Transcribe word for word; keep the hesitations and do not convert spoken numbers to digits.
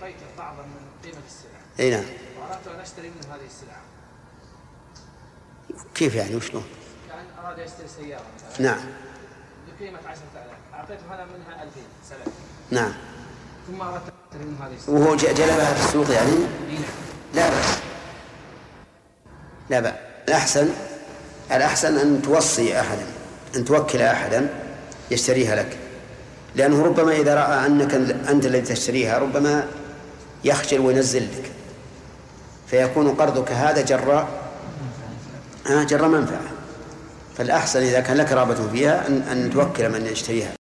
أعطيته بعضا من قيمة السلعة. أي نعم. وأردت أن أشتري منه هذه السلعة. كيف يعني وشلون؟ كان أراد يشتري سيارة مثلا. نعم. بقيمة عشرة آلاف، أعطيته أنا منها ألفين سلف. نعم. ثم أردت أن أشتري منه هذه السلعة. وهو جلبها في السوق يعني؟ نعم. لا بأس. لا بأس. الأحسن الأحسن أن توصي أحدا، أن توكل أحدا يشتريها لك، لأنه ربما إذا رأى أنك أنت الذي تشتريها ربما يخجل وينزل لك، فيكون قرضك هذا جر جر منفعة. فالأحسن إذا كان لك رغبة فيها أن توكل من يشتريها.